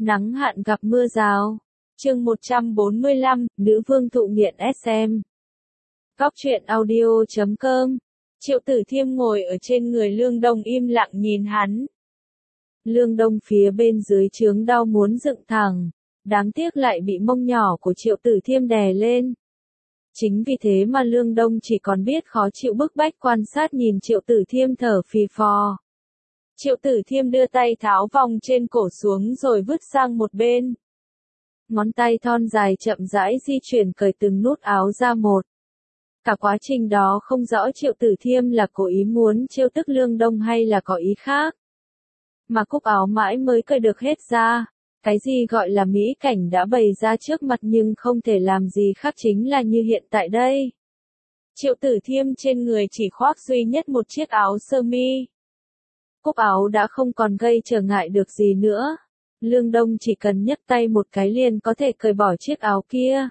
Nắng hạn gặp mưa rào. Chương 145, Nữ vương thụ nghiện SM. Góc truyện audio.com. Triệu Tử Thiêm ngồi ở trên người Lương Đông im lặng nhìn hắn. Lương Đông phía bên dưới trướng đau muốn dựng thẳng. Đáng tiếc lại bị mông nhỏ của Triệu Tử Thiêm đè lên. Chính vì thế mà Lương Đông chỉ còn biết khó chịu bức bách quan sát nhìn Triệu Tử Thiêm thở phì phò. Triệu Tử Thiêm đưa tay tháo vòng trên cổ xuống rồi vứt sang một bên. Ngón tay thon dài chậm rãi di chuyển cởi từng nút áo ra một. Cả quá trình đó không rõ Triệu Tử Thiêm là cố ý muốn trêu tức Lương Đông hay là có ý khác. Mà cúc áo mãi mới cởi được hết ra. Cái gì gọi là mỹ cảnh đã bày ra trước mặt nhưng không thể làm gì khác chính là như hiện tại đây. Triệu Tử Thiêm trên người chỉ khoác duy nhất một chiếc áo sơ mi. Cúc áo đã không còn gây trở ngại được gì nữa. Lương Đông chỉ cần nhấc tay một cái liền có thể cởi bỏ chiếc áo kia.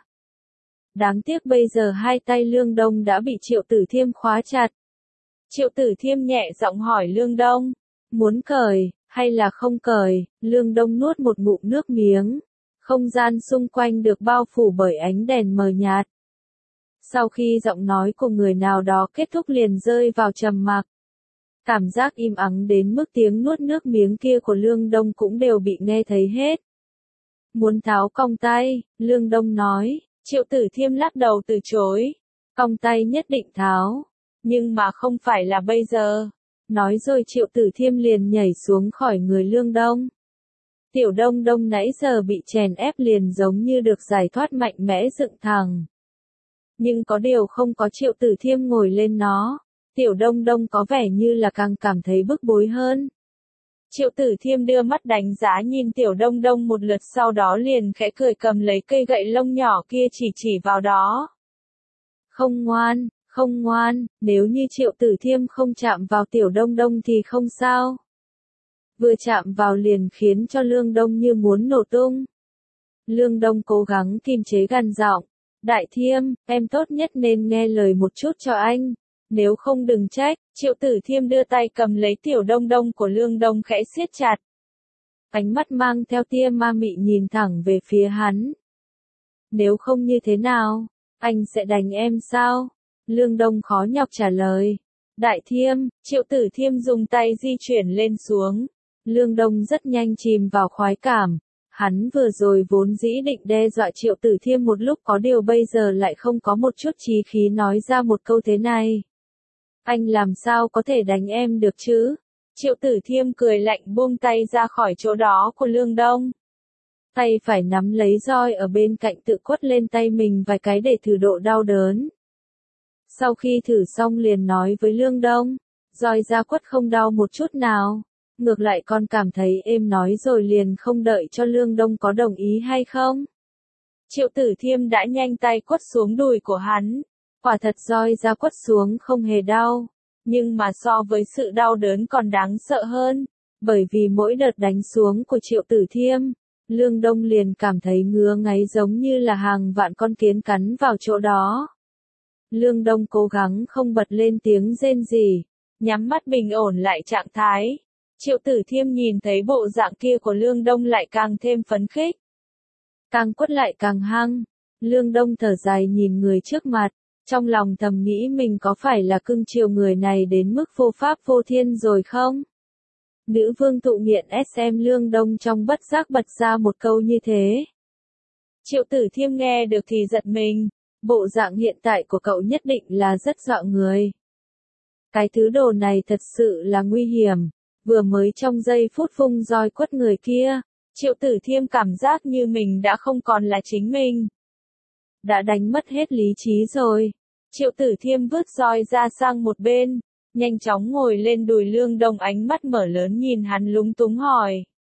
Đáng tiếc bây giờ hai tay Lương Đông đã bị Triệu Tử Thiêm khóa chặt. Triệu Tử Thiêm nhẹ giọng hỏi Lương Đông, muốn cởi, hay là không cởi? Lương Đông nuốt một ngụm nước miếng. Không gian xung quanh được bao phủ bởi ánh đèn mờ nhạt. Sau khi giọng nói của người nào đó kết thúc liền rơi vào trầm mặc. Cảm giác im ắng đến mức tiếng nuốt nước miếng kia của Lương Đông cũng đều bị nghe thấy hết. Muốn tháo cong tay, Lương Đông nói. Triệu Tử Thiêm lắc đầu từ chối. Cong tay nhất định tháo. Nhưng mà không phải là bây giờ. Nói rồi Triệu Tử Thiêm liền nhảy xuống khỏi người Lương Đông. Tiểu Đông Đông nãy giờ bị chèn ép liền giống như được giải thoát mạnh mẽ dựng thẳng. Nhưng có điều không có Triệu Tử Thiêm ngồi lên nó. Tiểu Đông Đông có vẻ như là càng cảm thấy bức bối hơn. Triệu Tử Thiêm đưa mắt đánh giá nhìn Tiểu Đông Đông một lượt sau đó liền khẽ cười cầm lấy cây gậy lông nhỏ kia chỉ vào đó. Không ngoan, không ngoan, nếu như Triệu Tử Thiêm không chạm vào Tiểu Đông Đông thì không sao. Vừa chạm vào liền khiến cho Lương Đông như muốn nổ tung. Lương Đông cố gắng kiềm chế gằn giọng. Đại Thiêm, em tốt nhất nên nghe lời một chút cho anh. Nếu không đừng trách. Triệu Tử Thiêm đưa tay cầm lấy Tiểu Đông Đông của Lương Đông khẽ siết chặt. Ánh mắt mang theo tia ma mị nhìn thẳng về phía hắn. Nếu không như thế nào, anh sẽ đánh em sao? Lương Đông khó nhọc trả lời. Đại Thiêm, Triệu Tử Thiêm dùng tay di chuyển lên xuống. Lương Đông rất nhanh chìm vào khoái cảm. Hắn vừa rồi vốn dĩ định đe dọa Triệu Tử Thiêm một lúc có điều bây giờ lại không có một chút chí khí nói ra một câu thế này. Anh làm sao có thể đánh em được chứ? Triệu Tử Thiêm cười lạnh buông tay ra khỏi chỗ đó của Lương Đông. Tay phải nắm lấy roi ở bên cạnh tự quất lên tay mình vài cái để thử độ đau đớn. Sau khi thử xong liền nói với Lương Đông, roi ra quất không đau một chút nào. Ngược lại còn cảm thấy êm nói rồi liền không đợi cho Lương Đông có đồng ý hay không. Triệu Tử Thiêm đã nhanh tay quất xuống đùi của hắn. Quả thật roi ra quất xuống không hề đau, nhưng mà so với sự đau đớn còn đáng sợ hơn, bởi vì mỗi đợt đánh xuống của Triệu Tử Thiêm, Lương Đông liền cảm thấy ngứa ngáy giống như là hàng vạn con kiến cắn vào chỗ đó. Lương Đông cố gắng không bật lên tiếng rên rỉ, nhắm mắt bình ổn lại trạng thái. Triệu Tử Thiêm nhìn thấy bộ dạng kia của Lương Đông lại càng thêm phấn khích. Càng quất lại càng hăng, Lương Đông thở dài nhìn người trước mặt. Trong lòng thầm nghĩ mình có phải là cưng chiều người này đến mức vô pháp vô thiên rồi không? Nữ vương thụ nghiện SM Lương Đông trong bất giác bật ra một câu như thế. Triệu Tử Thiêm nghe được thì giật mình, bộ dạng hiện tại của cậu nhất định là rất dọa người. Cái thứ đồ này thật sự là nguy hiểm, vừa mới trong giây phút vung roi quất người kia, Triệu Tử Thiêm cảm giác như mình đã không còn là chính mình. Đã đánh mất hết lý trí rồi. Triệu Tử Thiêm vứt roi ra sang một bên, nhanh chóng ngồi lên đùi Lương Đông ánh mắt mở lớn nhìn hắn lúng túng hỏi.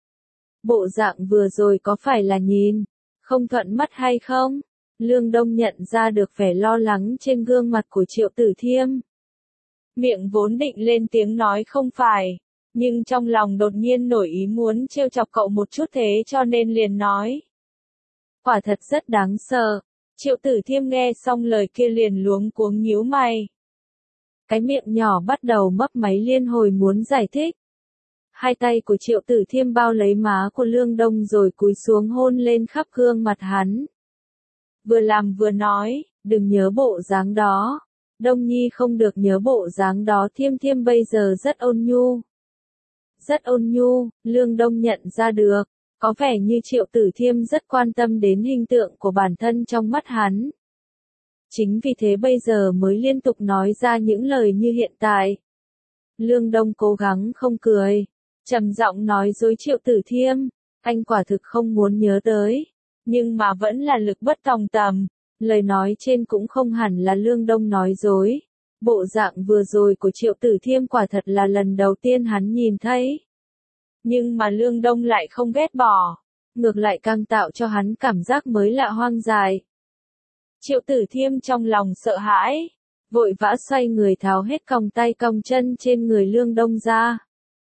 Bộ dạng vừa rồi có phải là nhìn không thuận mắt hay không? Lương Đông nhận ra được vẻ lo lắng trên gương mặt của Triệu Tử Thiêm. Miệng vốn định lên tiếng nói không phải, nhưng trong lòng đột nhiên nổi ý muốn trêu chọc cậu một chút thế cho nên liền nói. Quả thật rất đáng sợ. Triệu Tử Thiêm nghe xong lời kia liền luống cuống nhíu mày. Cái miệng nhỏ bắt đầu mấp máy liên hồi muốn giải thích. Hai tay của Triệu Tử Thiêm bao lấy má của Lương Đông rồi cúi xuống hôn lên khắp gương mặt hắn. Vừa làm vừa nói, đừng nhớ bộ dáng đó. Đông Nhi không được nhớ bộ dáng đó. Thiêm Thiêm bây giờ rất ôn nhu. Rất ôn nhu, Lương Đông nhận ra được. Có vẻ như Triệu Tử Thiêm rất quan tâm đến hình tượng của bản thân trong mắt hắn. Chính vì thế bây giờ mới liên tục nói ra những lời như hiện tại. Lương Đông cố gắng không cười, trầm giọng nói dối Triệu Tử Thiêm, anh quả thực không muốn nhớ tới, nhưng mà vẫn là lực bất tòng tầm. Lời nói trên cũng không hẳn là Lương Đông nói dối. Bộ dạng vừa rồi của Triệu Tử Thiêm quả thật là lần đầu tiên hắn nhìn thấy. Nhưng mà Lương Đông lại không ghét bỏ, ngược lại càng tạo cho hắn cảm giác mới lạ hoang dại. Triệu Tử Thiêm trong lòng sợ hãi, vội vã xoay người tháo hết còng tay còng chân trên người Lương Đông ra.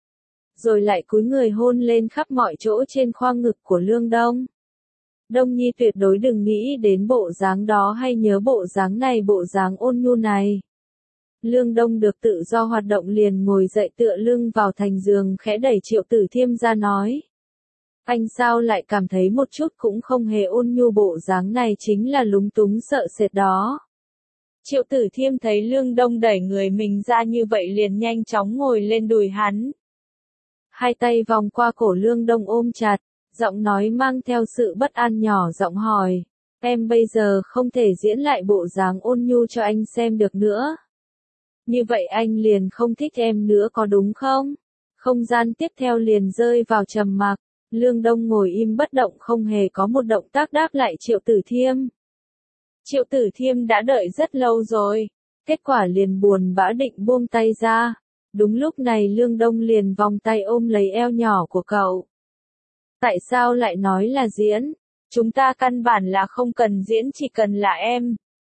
Rồi lại cúi người hôn lên khắp mọi chỗ trên khoang ngực của Lương Đông. Đông Nhi tuyệt đối đừng nghĩ đến bộ dáng đó hay nhớ bộ dáng này, bộ dáng ôn nhu này. Lương Đông được tự do hoạt động liền ngồi dậy tựa lưng vào thành giường khẽ đẩy Triệu Tử Thiêm ra nói. Anh sao lại cảm thấy một chút cũng không hề ôn nhu, bộ dáng này chính là lúng túng sợ sệt đó. Triệu Tử Thiêm thấy Lương Đông đẩy người mình ra như vậy liền nhanh chóng ngồi lên đùi hắn. Hai tay vòng qua cổ Lương Đông ôm chặt, giọng nói mang theo sự bất an nhỏ giọng hỏi. Em bây giờ không thể diễn lại bộ dáng ôn nhu cho anh xem được nữa. Như vậy anh liền không thích em nữa có đúng không? Không gian tiếp theo liền rơi vào trầm mặc. Lương Đông ngồi im bất động không hề có một động tác đáp lại Triệu Tử Thiêm. Triệu Tử Thiêm đã đợi rất lâu rồi, kết quả liền buồn bã định buông tay ra. Đúng lúc này Lương Đông liền vòng tay ôm lấy eo nhỏ của cậu. Tại sao lại nói là diễn? Chúng ta căn bản là không cần diễn, chỉ cần là em.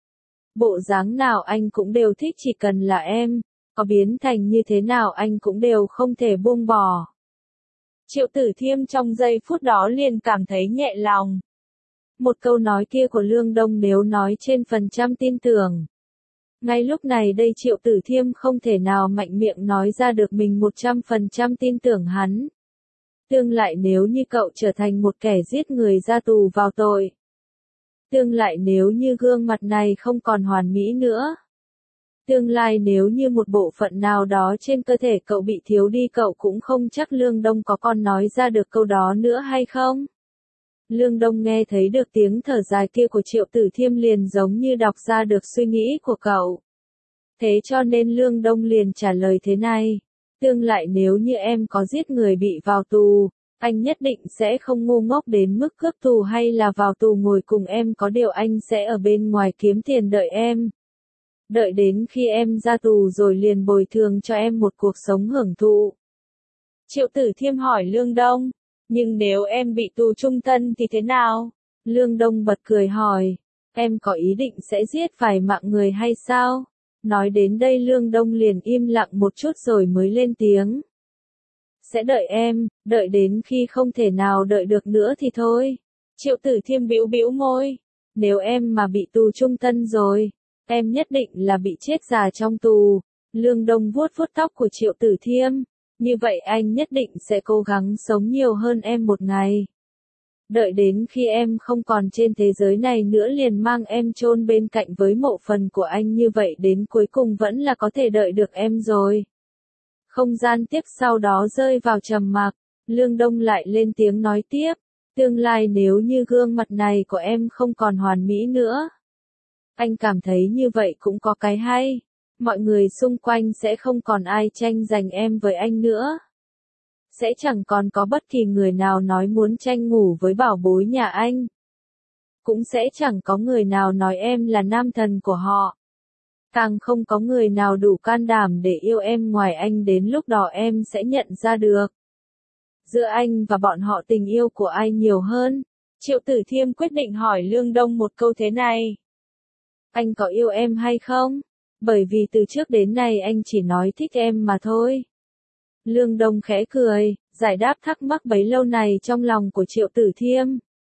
Bộ dáng nào anh cũng đều thích, chỉ cần là em. Có biến thành như thế nào anh cũng đều không thể buông bỏ. Triệu Tử Thiêm trong giây phút đó liền cảm thấy nhẹ lòng. Một câu nói kia của Lương Đông nếu nói trên phần trăm tin tưởng. Ngay lúc này đây Triệu Tử Thiêm không thể nào mạnh miệng nói ra được mình 100% tin tưởng hắn. Tương lại nếu như cậu trở thành một kẻ giết người ra tù vào tội. Tương lại nếu như gương mặt này không còn hoàn mỹ nữa. Tương lai nếu như một bộ phận nào đó trên cơ thể cậu bị thiếu đi, cậu cũng không chắc Lương Đông có còn nói ra được câu đó nữa hay không. Lương Đông nghe thấy được tiếng thở dài kia của Triệu Tử Thiêm liền giống như đọc ra được suy nghĩ của cậu. Thế cho nên Lương Đông liền trả lời thế này. Tương lại nếu như em có giết người bị vào tù, anh nhất định sẽ không ngu ngốc đến mức cướp tù hay là vào tù ngồi cùng em, có điều anh sẽ ở bên ngoài kiếm tiền đợi em. Đợi đến khi em ra tù rồi liền bồi thường cho em một cuộc sống hưởng thụ. Triệu Tử Thiêm hỏi Lương Đông, nhưng nếu em bị tù chung thân thì thế nào? Lương Đông bật cười hỏi, em có ý định sẽ giết vài mạng người hay sao? Nói đến đây Lương Đông liền im lặng một chút rồi mới lên tiếng. Sẽ đợi em, đợi đến khi không thể nào đợi được nữa thì thôi. Triệu Tử Thiêm bĩu bĩu môi, nếu em mà bị tù chung thân rồi, em nhất định là bị chết già trong tù. Lương Đông vuốt vuốt tóc của Triệu Tử Thiêm, như vậy anh nhất định sẽ cố gắng sống nhiều hơn em một ngày. Đợi đến khi em không còn trên thế giới này nữa liền mang em chôn bên cạnh với mộ phần của anh, như vậy đến cuối cùng vẫn là có thể đợi được em rồi. Không gian tiếp sau đó rơi vào trầm mặc, Lương Đông lại lên tiếng nói tiếp, tương lai nếu như gương mặt này của em không còn hoàn mỹ nữa. Anh cảm thấy như vậy cũng có cái hay, mọi người xung quanh sẽ không còn ai tranh giành em với anh nữa. Sẽ chẳng còn có bất kỳ người nào nói muốn tranh ngủ với bảo bối nhà anh. Cũng sẽ chẳng có người nào nói em là nam thần của họ. Càng không có người nào đủ can đảm để yêu em ngoài anh, đến lúc đó em sẽ nhận ra được. Giữa anh và bọn họ tình yêu của ai nhiều hơn? Triệu Tử Thiêm quyết định hỏi Lương Đông một câu thế này. Anh có yêu em hay không? Bởi vì từ trước đến nay anh chỉ nói thích em mà thôi. Lương Đông khẽ cười, giải đáp thắc mắc bấy lâu này trong lòng của Triệu Tử Thiêm.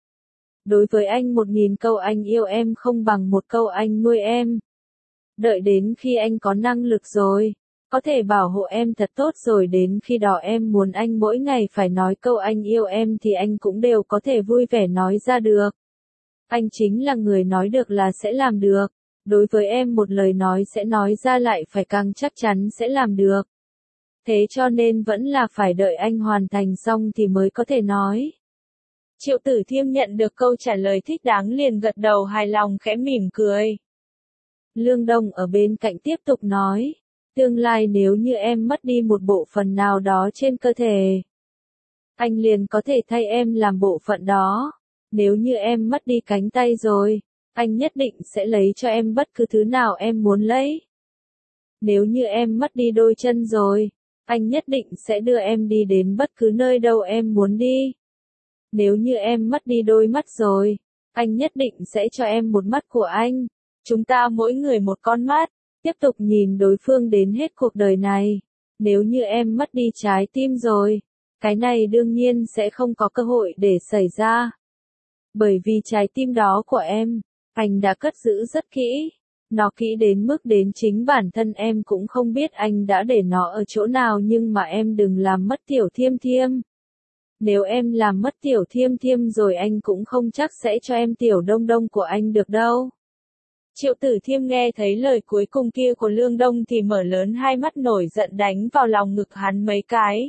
Đối với anh 1000 câu anh yêu em không bằng một câu anh nuôi em. Đợi đến khi anh có năng lực rồi, có thể bảo hộ em thật tốt rồi đến khi đó em muốn anh mỗi ngày phải nói câu anh yêu em thì anh cũng đều có thể vui vẻ nói ra được. Anh chính là người nói được là sẽ làm được. Đối với em một lời nói sẽ nói ra lại phải càng chắc chắn sẽ làm được. Thế cho nên vẫn là phải đợi anh hoàn thành xong thì mới có thể nói. Triệu Tử Thiêm nhận được câu trả lời thích đáng liền gật đầu hài lòng khẽ mỉm cười. Lương Đông ở bên cạnh tiếp tục nói, tương lai nếu như em mất đi một bộ phận nào đó trên cơ thể, anh liền có thể thay em làm bộ phận đó. Nếu như em mất đi cánh tay rồi, anh nhất định sẽ lấy cho em bất cứ thứ nào em muốn lấy. Nếu như em mất đi đôi chân rồi, anh nhất định sẽ đưa em đi đến bất cứ nơi đâu em muốn đi. Nếu như em mất đi đôi mắt rồi, anh nhất định sẽ cho em một mắt của anh. Chúng ta mỗi người một con mắt, tiếp tục nhìn đối phương đến hết cuộc đời này. Nếu như em mất đi trái tim rồi, cái này đương nhiên sẽ không có cơ hội để xảy ra. Bởi vì trái tim đó của em, anh đã cất giữ rất kỹ. Nó kỹ đến mức đến chính bản thân em cũng không biết anh đã để nó ở chỗ nào nhưng mà em đừng làm mất Tiểu Thiêm Thiêm. Nếu em làm mất Tiểu Thiêm Thiêm rồi anh cũng không chắc sẽ cho em Tiểu Đông Đông của anh được đâu. Triệu Tử Thiêm nghe thấy lời cuối cùng kia của Lương Đông thì mở lớn hai mắt nổi giận đánh vào lòng ngực hắn mấy cái.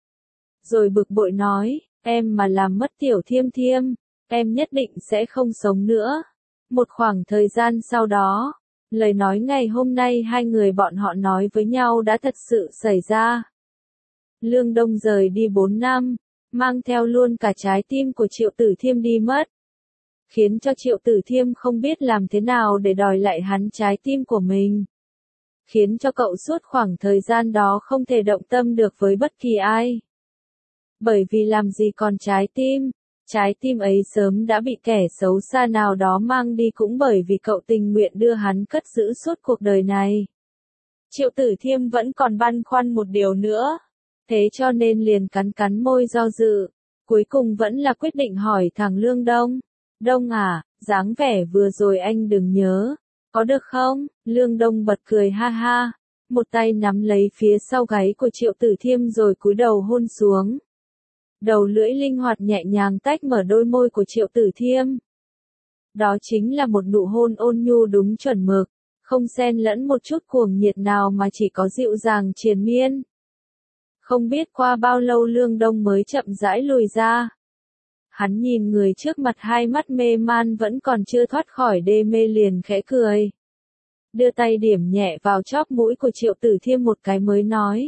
Rồi bực bội nói, em mà làm mất Tiểu Thiêm Thiêm, em nhất định sẽ không sống nữa. Một khoảng thời gian sau đó, lời nói ngày hôm nay hai người bọn họ nói với nhau đã thật sự xảy ra. Lương Đông rời đi 4 năm, mang theo luôn cả trái tim của Triệu Tử Thiêm đi mất. Khiến cho Triệu Tử Thiêm không biết làm thế nào để đòi lại hắn trái tim của mình. Khiến cho cậu suốt khoảng thời gian đó không thể động tâm được với bất kỳ ai. Bởi vì làm gì còn trái tim ấy sớm đã bị kẻ xấu xa nào đó mang đi cũng bởi vì cậu tình nguyện đưa hắn cất giữ suốt cuộc đời này. Triệu Tử Thiêm vẫn còn băn khoăn một điều nữa. Thế cho nên liền cắn cắn môi do dự. Cuối cùng vẫn là quyết định hỏi thằng Lương Đông. Đông à, dáng vẻ vừa rồi anh đừng nhớ. Có được không? Lương Đông bật cười ha ha. Một tay nắm lấy phía sau gáy của Triệu Tử Thiêm rồi cúi đầu hôn xuống. Đầu lưỡi linh hoạt nhẹ nhàng tách mở đôi môi của Triệu Tử Thiêm. Đó chính là một nụ hôn ôn nhu đúng chuẩn mực, không xen lẫn một chút cuồng nhiệt nào mà chỉ có dịu dàng triền miên. Không biết qua bao lâu Lương Đông mới chậm rãi lùi ra. Hắn nhìn người trước mặt hai mắt mê man vẫn còn chưa thoát khỏi đê mê liền khẽ cười. Đưa tay điểm nhẹ vào chóp mũi của Triệu Tử Thiêm một cái mới nói.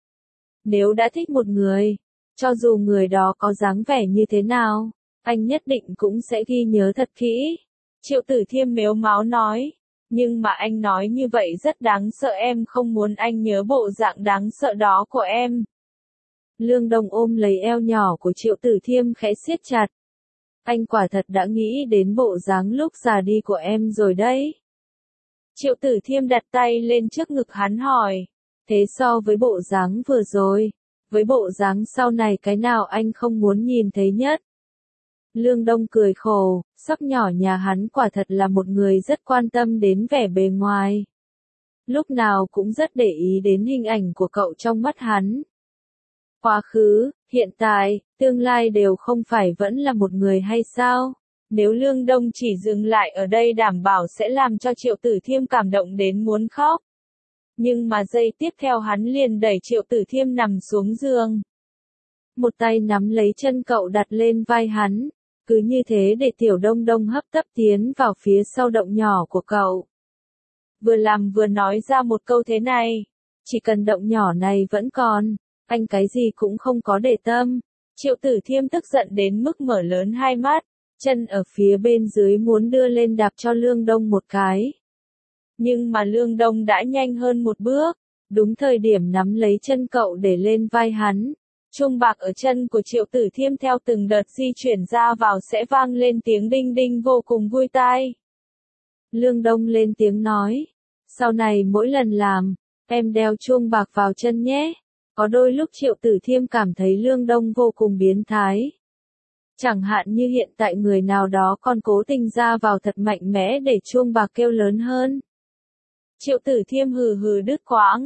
Nếu đã thích một người, cho dù người đó có dáng vẻ như thế nào, anh nhất định cũng sẽ ghi nhớ thật kỹ. Triệu Tử Thiêm mếu máo nói, nhưng mà anh nói như vậy rất đáng sợ em không muốn anh nhớ bộ dạng đáng sợ đó của em. Lương Đông ôm lấy eo nhỏ của Triệu Tử Thiêm khẽ siết chặt. Anh quả thật đã nghĩ đến bộ dáng lúc già đi của em rồi đấy. Triệu Tử Thiêm đặt tay lên trước ngực hắn hỏi, thế so với bộ dáng vừa rồi, với bộ dáng sau này cái nào anh không muốn nhìn thấy nhất? Lương Đông cười khổ, sắc nhỏ nhà hắn quả thật là một người rất quan tâm đến vẻ bề ngoài. Lúc nào cũng rất để ý đến hình ảnh của cậu trong mắt hắn. Quá khứ, hiện tại, tương lai đều không phải vẫn là một người hay sao? Nếu Lương Đông chỉ dừng lại ở đây đảm bảo sẽ làm cho Triệu Tử Thiêm cảm động đến muốn khóc. Nhưng mà giây tiếp theo hắn liền đẩy Triệu Tử Thiêm nằm xuống giường. Một tay nắm lấy chân cậu đặt lên vai hắn, cứ như thế để Tiểu Đông Đông hấp tấp tiến vào phía sau động nhỏ của cậu. Vừa làm vừa nói ra một câu thế này, chỉ cần động nhỏ này vẫn còn, anh cái gì cũng không có để tâm. Triệu Tử Thiêm tức giận đến mức mở lớn hai mắt, chân ở phía bên dưới muốn đưa lên đạp cho Lương Đông một cái. Nhưng mà Lương Đông đã nhanh hơn một bước, đúng thời điểm nắm lấy chân cậu để lên vai hắn. Chuông bạc ở chân của Triệu Tử Thiêm theo từng đợt di chuyển ra vào sẽ vang lên tiếng đinh đinh vô cùng vui tai. Lương Đông lên tiếng nói, sau này mỗi lần làm, em đeo chuông bạc vào chân nhé. Có đôi lúc Triệu Tử Thiêm cảm thấy Lương Đông vô cùng biến thái. Chẳng hạn như hiện tại người nào đó còn cố tình ra vào thật mạnh mẽ để chuông bạc kêu lớn hơn. Triệu Tử Thiêm hừ hừ đứt quãng.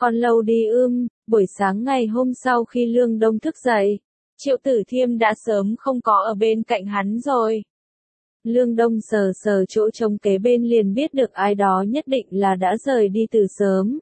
Còn lâu đi buổi sáng ngày hôm sau khi Lương Đông thức dậy, Triệu Tử Thiêm đã sớm không có ở bên cạnh hắn rồi. Lương Đông sờ sờ chỗ trống kế bên liền biết được ai đó nhất định là đã rời đi từ sớm.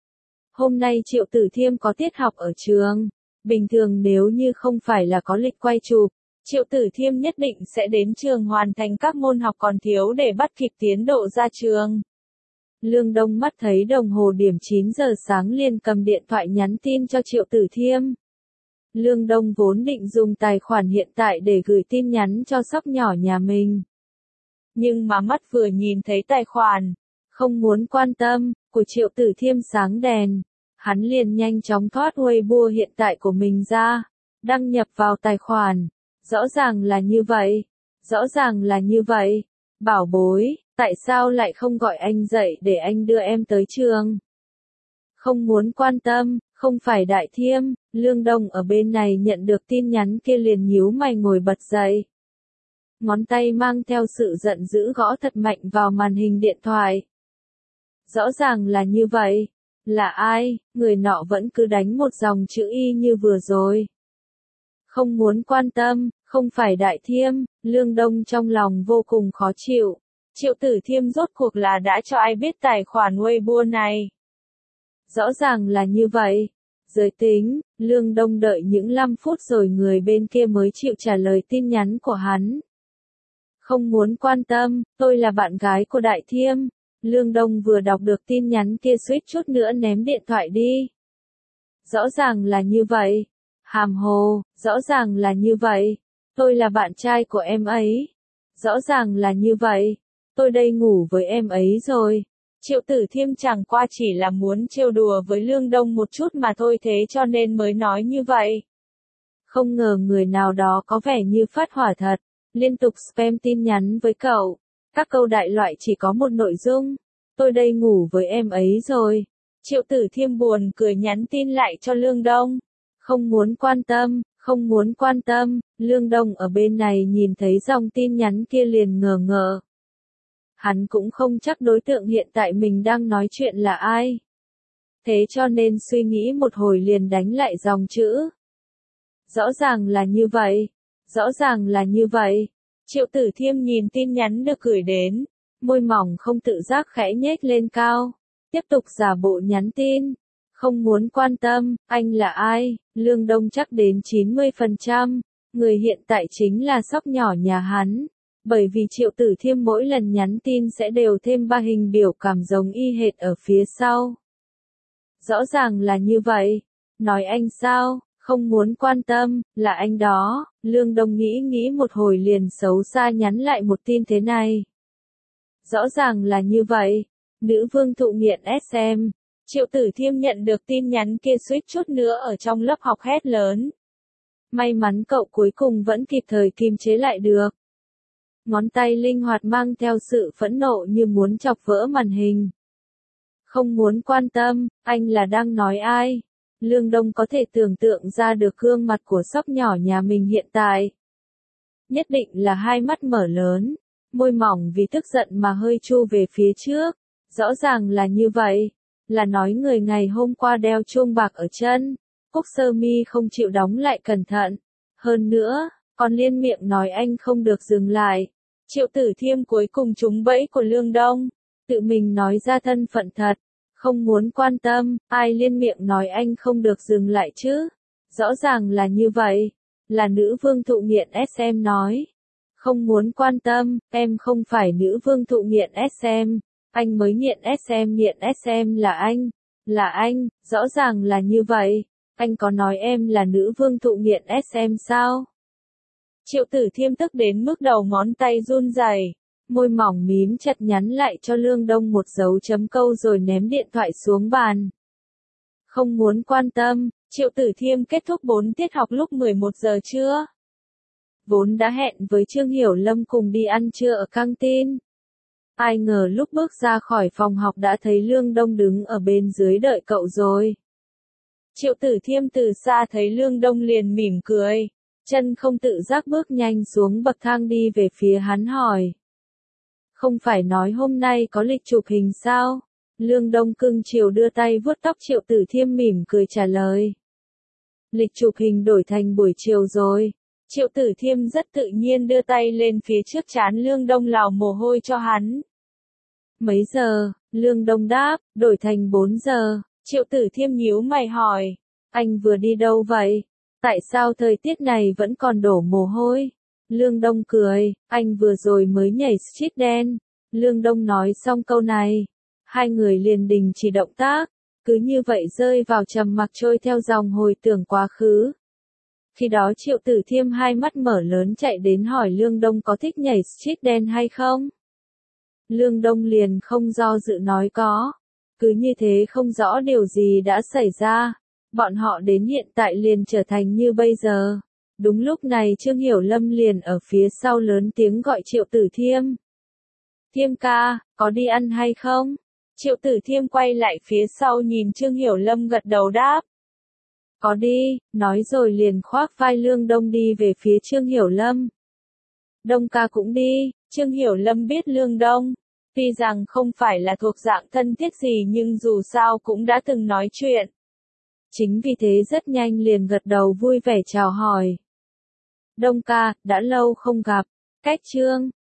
Hôm nay Triệu Tử Thiêm có tiết học ở trường. Bình thường nếu như không phải là có lịch quay chụp, Triệu Tử Thiêm nhất định sẽ đến trường hoàn thành các môn học còn thiếu để bắt kịp tiến độ ra trường. Lương Đông mắt thấy đồng hồ điểm 9 giờ sáng liền cầm điện thoại nhắn tin cho Triệu Tử Thiêm. Lương Đông vốn định dùng tài khoản hiện tại để gửi tin nhắn cho sóc nhỏ nhà mình. Nhưng mà mắt vừa nhìn thấy tài khoản, không muốn quan tâm, của Triệu Tử Thiêm sáng đèn. Hắn liền nhanh chóng thoát Weibo hiện tại của mình ra, đăng nhập vào tài khoản. Rõ ràng là như vậy, rõ ràng là như vậy. Bảo bối, tại sao lại không gọi anh dậy để anh đưa em tới trường? Không muốn quan tâm, không phải Đại Thiêm. Lương Đông ở bên này nhận được tin nhắn kia liền nhíu mày ngồi bật dậy. Ngón tay mang theo sự giận dữ gõ thật mạnh vào màn hình điện thoại. Rõ ràng là như vậy. Là ai? Người nọ vẫn cứ đánh một dòng chữ y như vừa rồi. Không muốn quan tâm, không phải Đại Thiêm. Lương Đông trong lòng vô cùng khó chịu. Triệu Tử Thiêm rốt cuộc là đã cho ai biết tài khoản Weibo này? Rõ ràng là như vậy. Giới tính, Lương Đông đợi những 5 phút rồi người bên kia mới chịu trả lời tin nhắn của hắn. Không muốn quan tâm, tôi là bạn gái của Đại Thiêm. Lương Đông vừa đọc được tin nhắn kia suýt chút nữa ném điện thoại đi. Rõ ràng là như vậy. Hàm hồ, rõ ràng là như vậy. Tôi là bạn trai của em ấy. Rõ ràng là như vậy. Tôi đây ngủ với em ấy rồi. Triệu Tử Thiêm chẳng qua chỉ là muốn trêu đùa với Lương Đông một chút mà thôi, thế cho nên mới nói như vậy. Không ngờ người nào đó có vẻ như phát hỏa thật, liên tục spam tin nhắn với cậu. Các câu đại loại chỉ có một nội dung. Tôi đây ngủ với em ấy rồi. Triệu Tử Thiêm buồn cười nhắn tin lại cho Lương Đông. Không muốn quan tâm, không muốn quan tâm. Lương Đông ở bên này nhìn thấy dòng tin nhắn kia liền ngờ ngợ. Hắn cũng không chắc đối tượng hiện tại mình đang nói chuyện là ai. Thế cho nên suy nghĩ một hồi liền đánh lại dòng chữ. Rõ ràng là như vậy. Rõ ràng là như vậy. Triệu Tử Thiêm nhìn tin nhắn được gửi đến. Môi mỏng không tự giác khẽ nhếch lên cao. Tiếp tục giả bộ nhắn tin. Không muốn quan tâm, anh là ai? Lương Đông chắc đến 90%. Người hiện tại chính là sóc nhỏ nhà hắn. Bởi vì Triệu Tử Thiêm mỗi lần nhắn tin sẽ đều thêm 3 hình biểu cảm giống y hệt ở phía sau. Rõ ràng là như vậy. Nói anh sao? Không muốn quan tâm, là anh đó. Lương Đông nghĩ một hồi liền xấu xa nhắn lại một tin thế này. Rõ ràng là như vậy. Nữ vương thụ nghiện SM. Triệu Tử Thiêm nhận được tin nhắn kia suýt chút nữa ở trong lớp học hét lớn. May mắn cậu cuối cùng vẫn kịp thời kiềm chế lại được. Ngón tay linh hoạt mang theo sự phẫn nộ như muốn chọc vỡ màn hình. Không muốn quan tâm, anh là đang nói ai? Lương Đông có thể tưởng tượng ra được gương mặt của sóc nhỏ nhà mình hiện tại. Nhất định là hai mắt mở lớn, môi mỏng vì tức giận mà hơi chu về phía trước. Rõ ràng là như vậy. Là nói người ngày hôm qua đeo chuông bạc ở chân. Cúc sơ mi không chịu đóng lại cẩn thận. Hơn nữa, còn liên miệng nói anh không được dừng lại. Triệu Tử Thiêm cuối cùng trúng bẫy của Lương Đông. Tự mình nói ra thân phận thật. Không muốn quan tâm, ai liên miệng nói anh không được dừng lại chứ? Rõ ràng là như vậy. Là nữ vương thụ nghiện SM nói. Không muốn quan tâm, em không phải nữ vương thụ nghiện SM. Anh mới nghiện SM là anh. Là anh, rõ ràng là như vậy. Anh có nói em là nữ vương thụ nghiện SM sao? Triệu Tử Thiêm tức đến mức đầu ngón tay run rẩy, môi mỏng mím chặt nhắn lại cho Lương Đông một dấu chấm câu rồi ném điện thoại xuống bàn. Không muốn quan tâm, Triệu Tử Thiêm kết thúc 4 tiết học lúc 11 giờ trưa. Vốn đã hẹn với Trương Hiểu Lâm cùng đi ăn trưa ở căng tin. Ai ngờ lúc bước ra khỏi phòng học đã thấy Lương Đông đứng ở bên dưới đợi cậu rồi. Triệu Tử Thiêm từ xa thấy Lương Đông liền mỉm cười, chân không tự giác bước nhanh xuống bậc thang đi về phía hắn hỏi. Không phải nói hôm nay có lịch chụp hình sao? Lương Đông cưng chiều đưa tay vuốt tóc Triệu Tử Thiêm mỉm cười trả lời. Lịch chụp hình đổi thành buổi chiều rồi. Triệu Tử Thiêm rất tự nhiên đưa tay lên phía trước trán Lương Đông lau mồ hôi cho hắn. Mấy giờ? Lương Đông đáp, đổi thành 4 giờ. Triệu Tử Thiêm nhíu mày hỏi. Anh vừa đi đâu vậy? Tại sao thời tiết này vẫn còn đổ mồ hôi? Lương Đông cười, anh vừa rồi mới nhảy street dance. Lương Đông nói xong câu này. Hai người liền đình chỉ động tác. Cứ như vậy rơi vào trầm mặc trôi theo dòng hồi tưởng quá khứ. Khi đó Triệu Tử Thiêm hai mắt mở lớn chạy đến hỏi Lương Đông có thích nhảy street dance hay không? Lương Đông liền không do dự nói có. Cứ như thế không rõ điều gì đã xảy ra. Bọn họ đến hiện tại liền trở thành như bây giờ. Đúng lúc này Trương Hiểu Lâm liền ở phía sau lớn tiếng gọi Triệu Tử Thiêm. Thiêm ca, có đi ăn hay không? Triệu Tử Thiêm quay lại phía sau nhìn Trương Hiểu Lâm gật đầu đáp. Có đi, nói rồi liền khoác vai Lương Đông đi về phía Trương Hiểu Lâm. Đông ca cũng đi, Trương Hiểu Lâm biết Lương Đông. Tuy rằng không phải là thuộc dạng thân thiết gì nhưng dù sao cũng đã từng nói chuyện. Chính vì thế rất nhanh liền gật đầu vui vẻ chào hỏi. Đông ca, đã lâu không gặp. Cách Trương